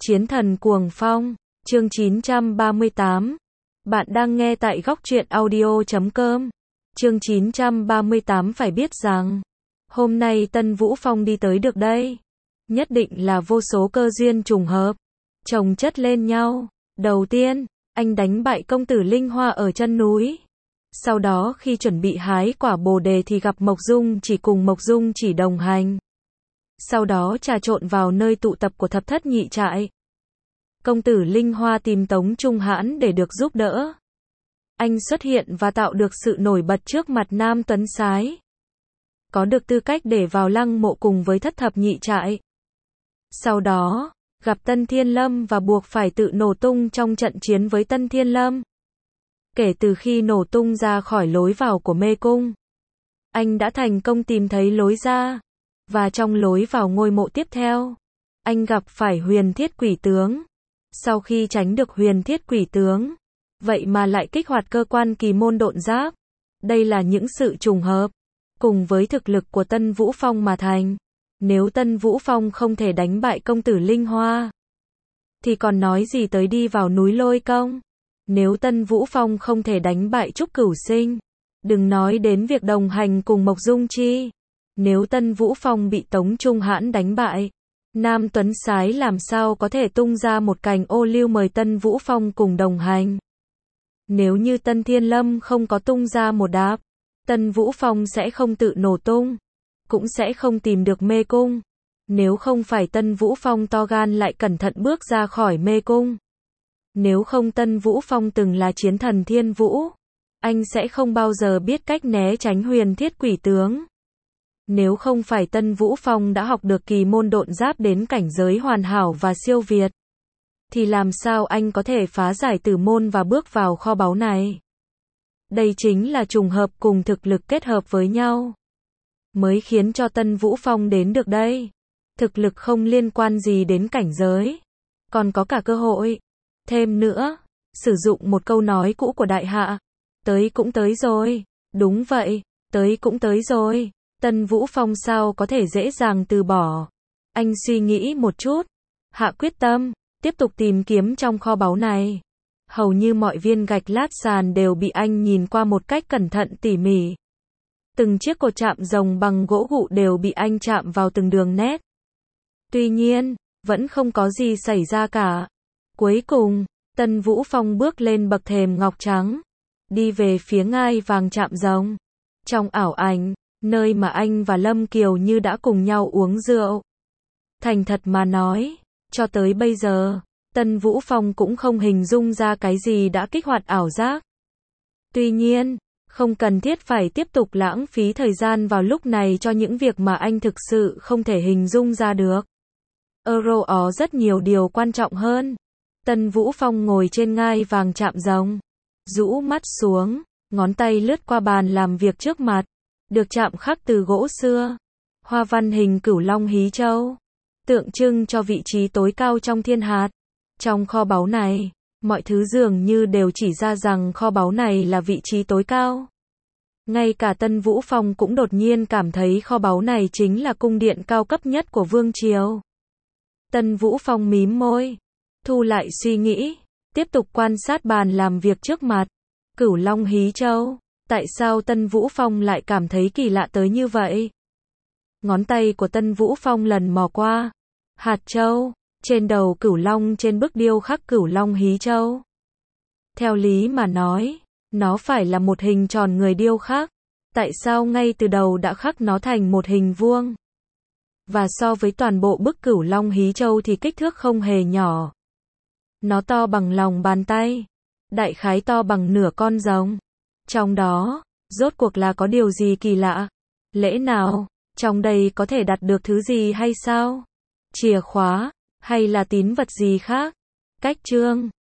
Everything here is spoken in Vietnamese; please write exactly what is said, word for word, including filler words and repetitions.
Chiến thần cuồng phong, chương chín trăm ba mươi tám. Bạn đang nghe tại góc truyện audio chấm com. Chương chín trăm ba mươi tám phải biết rằng, hôm nay Tân Vũ Phong đi tới được đây. Nhất định là vô số cơ duyên trùng hợp, chồng chất lên nhau. Đầu tiên, anh đánh bại công tử Linh Hoa ở chân núi. Sau đó khi chuẩn bị hái quả bồ đề thì gặp Mộc Dung Chỉ cùng Mộc Dung Chỉ đồng hành. Sau đó trà trộn vào nơi tụ tập của thập thất nhị trại. Công tử Linh Hoa tìm Tống Trung Hãn để được giúp đỡ. Anh xuất hiện và tạo được sự nổi bật trước mặt Nam Tuấn Sái. Có được tư cách để vào lăng mộ cùng với thất thập nhị trại. Sau đó, gặp Tân Thiên Lâm và buộc phải tự nổ tung trong trận chiến với Tân Thiên Lâm. Kể từ khi nổ tung ra khỏi lối vào của mê cung, anh đã thành công tìm thấy lối ra. Và trong lối vào ngôi mộ tiếp theo, anh gặp phải Huyền Thiết Quỷ Tướng. Sau khi tránh được Huyền Thiết Quỷ Tướng, vậy mà lại kích hoạt cơ quan kỳ môn độn giáp. Đây là những sự trùng hợp, cùng với thực lực của Tân Vũ Phong mà thành. Nếu Tân Vũ Phong không thể đánh bại công tử Linh Hoa, thì còn nói gì tới đi vào núi Lôi Công. Nếu Tân Vũ Phong không thể đánh bại Trúc Cửu Sinh, đừng nói đến việc đồng hành cùng Mộc Dung Chi. Nếu Tân Vũ Phong bị Tống Trung Hãn đánh bại, Nam Tuấn Sái làm sao có thể tung ra một cành ô liu mời Tân Vũ Phong cùng đồng hành. Nếu như Tân Thiên Lâm không có tung ra một đáp, Tân Vũ Phong sẽ không tự nổ tung, cũng sẽ không tìm được mê cung. Nếu không phải Tân Vũ Phong to gan lại cẩn thận bước ra khỏi mê cung. Nếu không Tân Vũ Phong từng là chiến thần Thiên Vũ, anh sẽ không bao giờ biết cách né tránh Huyền Thiết Quỷ Tướng. Nếu không phải Tân Vũ Phong đã học được kỳ môn độn giáp đến cảnh giới hoàn hảo và siêu việt, thì làm sao anh có thể phá giải tử môn và bước vào kho báu này? Đây chính là trùng hợp cùng thực lực kết hợp với nhau, mới khiến cho Tân Vũ Phong đến được đây. Thực lực không liên quan gì đến cảnh giới, còn có cả cơ hội. Thêm nữa, sử dụng một câu nói cũ của Đại Hạ, tới cũng tới rồi. Đúng vậy, tới cũng tới rồi. Tân Vũ Phong sao có thể dễ dàng từ bỏ. Anh suy nghĩ một chút, hạ quyết tâm, tiếp tục tìm kiếm trong kho báu này. Hầu như mọi viên gạch lát sàn đều bị anh nhìn qua một cách cẩn thận tỉ mỉ. Từng chiếc cột chạm rồng bằng gỗ gụ đều bị anh chạm vào từng đường nét. Tuy nhiên, vẫn không có gì xảy ra cả. Cuối cùng, Tân Vũ Phong bước lên bậc thềm ngọc trắng, đi về phía ngai vàng chạm rồng. Trong ảo ảnh, nơi mà anh và Lâm Kiều Như đã cùng nhau uống rượu. Thành thật mà nói, cho tới bây giờ, Tân Vũ Phong cũng không hình dung ra cái gì đã kích hoạt ảo giác. Tuy nhiên, không cần thiết phải tiếp tục lãng phí thời gian vào lúc này cho những việc mà anh thực sự không thể hình dung ra được. Euro ó rất nhiều điều quan trọng hơn. Tân Vũ Phong ngồi trên ngai vàng chạm rồng, rũ mắt xuống, ngón tay lướt qua bàn làm việc trước mặt, được chạm khắc từ gỗ xưa, hoa văn hình cửu long hí châu, tượng trưng cho vị trí tối cao trong thiên hạt. Trong kho báu này, mọi thứ dường như đều chỉ ra rằng kho báu này là vị trí tối cao. Ngay cả Tân Vũ Phong cũng đột nhiên cảm thấy kho báu này chính là cung điện cao cấp nhất của Vương Triều. Tân Vũ Phong mím môi, thu lại suy nghĩ, tiếp tục quan sát bàn làm việc trước mặt. Cửu long hí châu, tại sao Tân Vũ Phong lại cảm thấy kỳ lạ tới như vậy? Ngón tay của Tân Vũ Phong lần mò qua hạt châu, trên đầu cửu long trên bức điêu khắc cửu long hí châu. Theo lý mà nói, nó phải là một hình tròn người điêu khắc. Tại sao ngay từ đầu đã khắc nó thành một hình vuông? Và so với toàn bộ bức cửu long hí châu thì kích thước không hề nhỏ. Nó to bằng lòng bàn tay, đại khái to bằng nửa con rồng. Trong đó, rốt cuộc là có điều gì kỳ lạ? Lẽ nào, trong đây có thể đặt được thứ gì hay sao? Chìa khóa, hay là tín vật gì khác? Cách chương